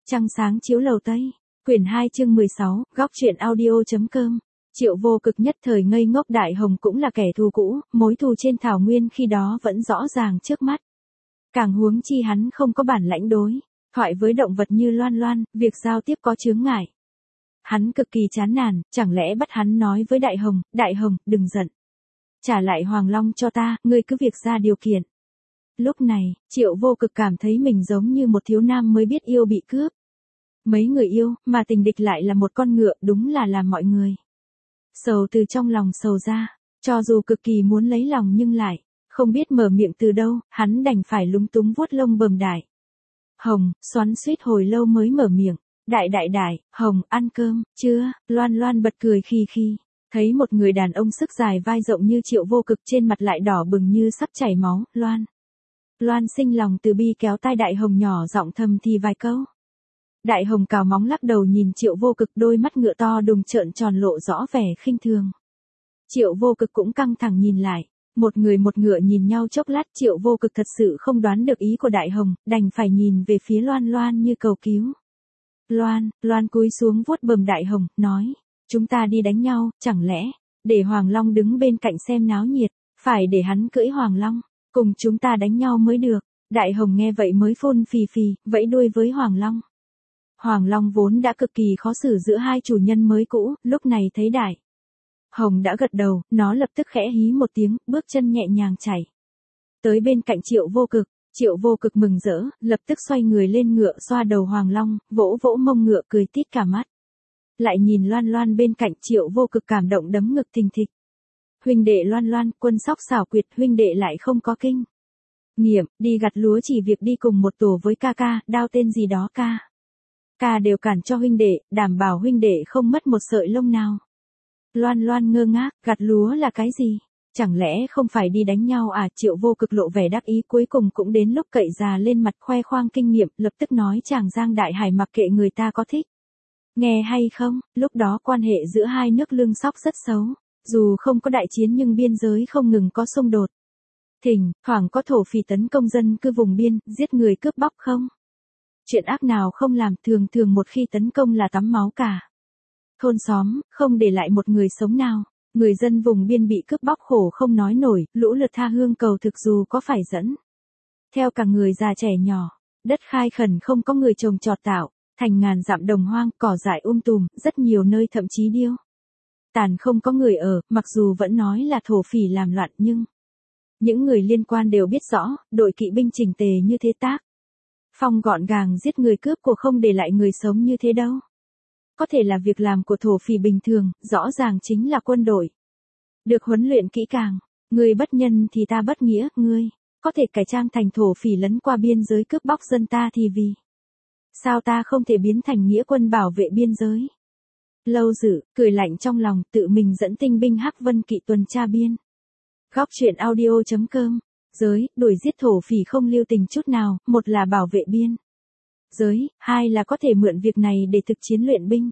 Trăng sáng chiếu lầu Tây. Quyển 2 chương 16, góc truyện audio.com. Triệu Vô Cực nhất thời ngây ngốc. Đại Hồng cũng là kẻ thù cũ, mối thù trên thảo nguyên khi đó vẫn rõ ràng trước mắt. Càng huống chi hắn không có bản lãnh đối thoại với động vật như Loan Loan, việc giao tiếp có chướng ngại. Hắn cực kỳ chán nản, chẳng lẽ bắt hắn nói với Đại Hồng, đừng giận. Trả lại Hoàng Long cho ta, ngươi cứ việc ra điều kiện. Lúc này, Triệu Vô Cực cảm thấy mình giống như một thiếu nam mới biết yêu bị cướp. Mấy người yêu, mà tình địch lại là một con ngựa, đúng là làm mọi người sầu từ trong lòng sầu ra, cho dù cực kỳ muốn lấy lòng nhưng lại không biết mở miệng từ đâu, hắn đành phải lúng túng vuốt lông bờm Đại Hồng, xoắn xuýt hồi lâu mới mở miệng. Đại Hồng, ăn cơm, chưa? Loan Loan bật cười khi thấy một người đàn ông sức dài vai rộng như Triệu Vô Cực, trên mặt lại đỏ bừng như sắp chảy máu. Loan sinh lòng từ bi kéo tai Đại Hồng nhỏ giọng thầm thì vài câu. Đại Hồng cào móng lắc đầu nhìn Triệu Vô Cực, đôi mắt ngựa to đùng trợn tròn lộ rõ vẻ khinh thường. Triệu Vô Cực cũng căng thẳng nhìn lại, một người một ngựa nhìn nhau chốc lát. Triệu Vô Cực thật sự không đoán được ý của Đại Hồng, đành phải nhìn về phía Loan Loan như cầu cứu. Loan cúi xuống vuốt bờm Đại Hồng, nói, chúng ta đi đánh nhau, chẳng lẽ để Hoàng Long đứng bên cạnh xem náo nhiệt, phải để hắn cưỡi Hoàng Long, cùng chúng ta đánh nhau mới được. Đại Hồng nghe vậy mới phun phì, vẫy đuôi với Hoàng Long. Hoàng Long vốn đã cực kỳ khó xử giữa hai chủ nhân mới cũ, lúc này thấy Đại Hồng đã gật đầu, nó lập tức khẽ hí một tiếng, bước chân nhẹ nhàng chạy tới bên cạnh Triệu Vô Cực. Triệu Vô Cực mừng rỡ, lập tức xoay người lên ngựa, xoa đầu Hoàng Long, vỗ mông ngựa, cười tít cả mắt. Lại nhìn Loan Loan bên cạnh, Triệu Vô Cực cảm động đấm ngực thình thịch. Huynh đệ Loan, quân sóc xảo quyệt, huynh đệ lại không có kinh nghiệm, đi gặt lúa chỉ việc đi cùng một tổ với ca, đao tên gì đó ca đều cản cho huynh đệ, đảm bảo huynh đệ không mất một sợi lông nào. Loan ngơ ngác, gặt lúa là cái gì? Chẳng lẽ không phải đi đánh nhau à? Triệu Vô Cực lộ vẻ đắc ý, cuối cùng cũng đến lúc cậy già lên mặt khoe khoang kinh nghiệm, lập tức nói chàng Giang Đại Hải mặc kệ người ta có thích nghe hay không. Lúc đó quan hệ giữa hai nước Lương Sóc rất xấu, dù không có đại chiến nhưng biên giới không ngừng có xung đột. Thỉnh thoảng có thổ phỉ tấn công dân cư vùng biên, giết người cướp bóc không chuyện ác nào không làm, thường một khi tấn công là tắm máu cả thôn xóm, không để lại một người sống nào. Người dân vùng biên bị cướp bóc khổ không nói nổi, lũ lượt tha hương cầu thực, dù có phải dẫn theo cả người già trẻ nhỏ. Đất khai khẩn không có người trồng trọt tạo thành ngàn dặm đồng hoang, cỏ dại tùm, rất nhiều nơi thậm chí điêu tàn không có người ở. Mặc dù vẫn nói là thổ phỉ làm loạn nhưng những người liên quan đều biết rõ, đội kỵ binh chỉnh tề như thế tác phong gọn gàng giết người cướp của, không để lại người sống như thế đâu. Có thể là việc làm của thổ phỉ bình thường, rõ ràng chính là quân đội được huấn luyện kỹ càng. Ngươi bất nhân thì ta bất nghĩa, ngươi có thể cải trang thành thổ phỉ lấn qua biên giới cướp bóc dân ta thì vì sao ta không thể biến thành nghĩa quân bảo vệ biên giới? Lâu Dự cười lạnh trong lòng, tự mình dẫn tinh binh Hắc Vân kỵ tuần tra biên. Góc truyện audio.com. Giới, đuổi giết thổ phỉ không lưu tình chút nào, một là bảo vệ biên giới, hai là có thể mượn việc này để thực chiến luyện binh.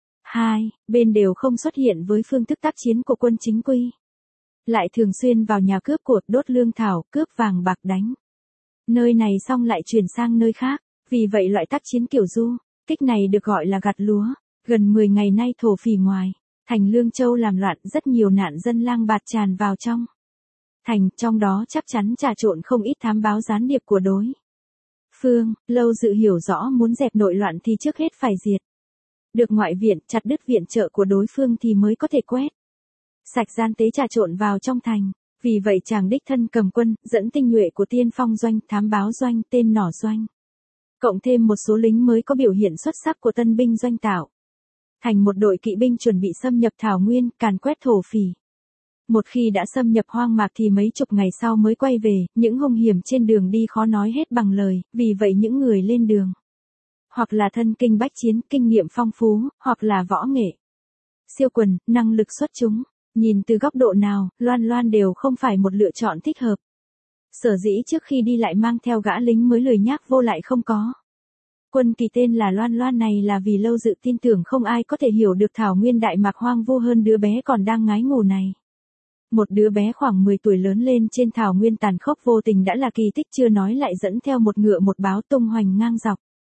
Hai bên đều không xuất hiện với phương thức tác chiến của quân chính quy, lại thường xuyên vào nhà cướp cột, đốt lương thảo, cướp vàng bạc, đánh nơi này xong lại chuyển sang nơi khác. Vì vậy loại tác chiến kiểu du kích này được gọi là gặt lúa. Gần 10 ngày nay thổ phỉ ngoài thành Lương Châu làm loạn, rất nhiều nạn dân lang bạt tràn vào trong thành, trong đó chắc chắn trà trộn không ít thám báo gián điệp của đối phương. Lâu Dự hiểu rõ, muốn dẹp nội loạn thì trước hết phải diệt được ngoại viện, chặt đứt viện trợ của đối phương thì mới có thể quét sạch gian tế trà trộn vào trong thành. Vì vậy chàng đích thân cầm quân, dẫn tinh nhuệ của tiên phong doanh, thám báo doanh, tên nỏ doanh, cộng thêm một số lính mới có biểu hiện xuất sắc của tân binh doanh, tạo thành một đội kỵ binh chuẩn bị xâm nhập thảo nguyên, càn quét thổ phỉ. Một khi đã xâm nhập hoang mạc thì mấy chục ngày sau mới quay về, những hung hiểm trên đường đi khó nói hết bằng lời. Vì vậy những người lên đường hoặc là thân kinh bách chiến, kinh nghiệm phong phú, hoặc là võ nghệ siêu quần, năng lực xuất chúng. Nhìn từ góc độ nào, Loan đều không phải một lựa chọn thích hợp. Sở dĩ trước khi đi lại mang theo gã lính mới lười nhác vô lại không có quân kỳ tên là Loan này, là vì Lâu Dự tin tưởng không ai có thể hiểu được thảo nguyên đại mạc hoang vu hơn đứa bé còn đang ngái ngủ này. Một đứa bé khoảng 10 tuổi lớn lên trên thảo nguyên tàn khốc vô tình đã là kỳ tích, chưa nói lại dẫn theo một ngựa một báo tung hoành ngang dọc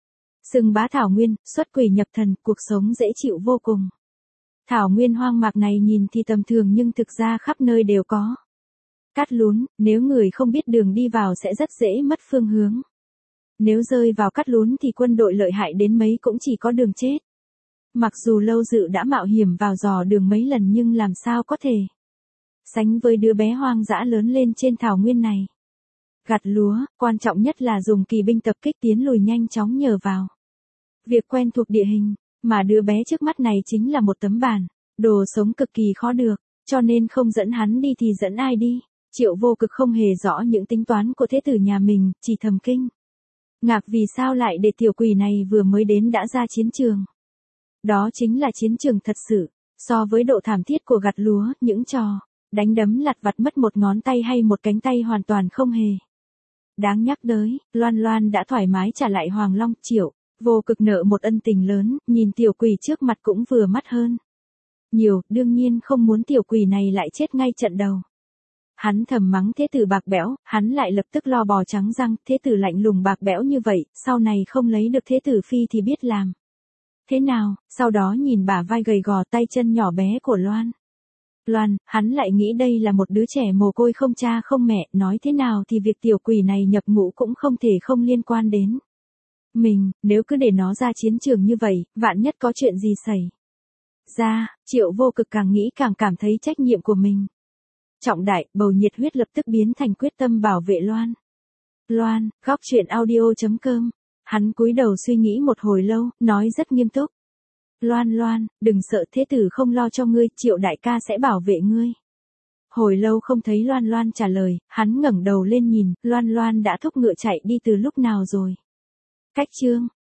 Xưng bá thảo nguyên, xuất quỷ nhập thần, cuộc sống dễ chịu vô cùng. Thảo nguyên hoang mạc này nhìn thì tầm thường nhưng thực ra khắp nơi đều có cát lún, nếu người không biết đường đi vào sẽ rất dễ mất phương hướng. Nếu rơi vào cát lún thì quân đội lợi hại đến mấy cũng chỉ có đường chết. Mặc dù Lâu Dự đã mạo hiểm vào dò đường mấy lần nhưng làm sao có thể sánh với đứa bé hoang dã lớn lên trên thảo nguyên này. Gặt lúa, quan trọng nhất là dùng kỳ binh tập kích tiến lùi nhanh chóng nhờ vào việc quen thuộc địa hình, mà đứa bé trước mắt này chính là một tấm bản, đồ sống cực kỳ khó được, cho nên không dẫn hắn đi thì dẫn ai đi. Triệu Vô Cực không hề rõ những tính toán của thế tử nhà mình, chỉ thầm kinh ngạc vì sao lại để tiểu quỷ này vừa mới đến đã ra chiến trường. Đó chính là chiến trường thật sự, so với độ thảm thiết của gặt lúa, những trò đánh đấm lặt vặt mất một ngón tay hay một cánh tay hoàn toàn không hề đáng nhắc tới. Loan Loan đã thoải mái trả lại Hoàng Long. Triệu Vô Cực nợ một ân tình lớn, nhìn tiểu quỷ trước mặt cũng vừa mắt hơn nhiều, đương nhiên không muốn tiểu quỷ này lại chết ngay trận đầu. Hắn thầm mắng thế tử bạc bẽo, hắn lại lập tức lo bò trắng răng, thế tử lạnh lùng bạc bẽo như vậy, sau này không lấy được thế tử phi thì biết làm thế nào. Sau đó nhìn bả vai gầy gò tay chân nhỏ bé của Loan Loan, hắn lại nghĩ đây là một đứa trẻ mồ côi không cha không mẹ, nói thế nào thì việc tiểu quỷ này nhập ngũ cũng không thể không liên quan đến mình, nếu cứ để nó ra chiến trường như vậy, vạn nhất có chuyện gì xảy ra. Triệu Vô Cực càng nghĩ càng cảm thấy trách nhiệm của mình trọng đại, bầu nhiệt huyết lập tức biến thành quyết tâm bảo vệ Loan Loan. Góc truyện audio.com. Hắn cúi đầu suy nghĩ một hồi lâu, nói rất nghiêm túc. Loan Loan, đừng sợ, thế tử không lo cho ngươi, Triệu đại ca sẽ bảo vệ ngươi. Hồi lâu không thấy Loan Loan trả lời, hắn ngẩng đầu lên nhìn, Loan Loan đã thúc ngựa chạy đi từ lúc nào rồi. Cách chương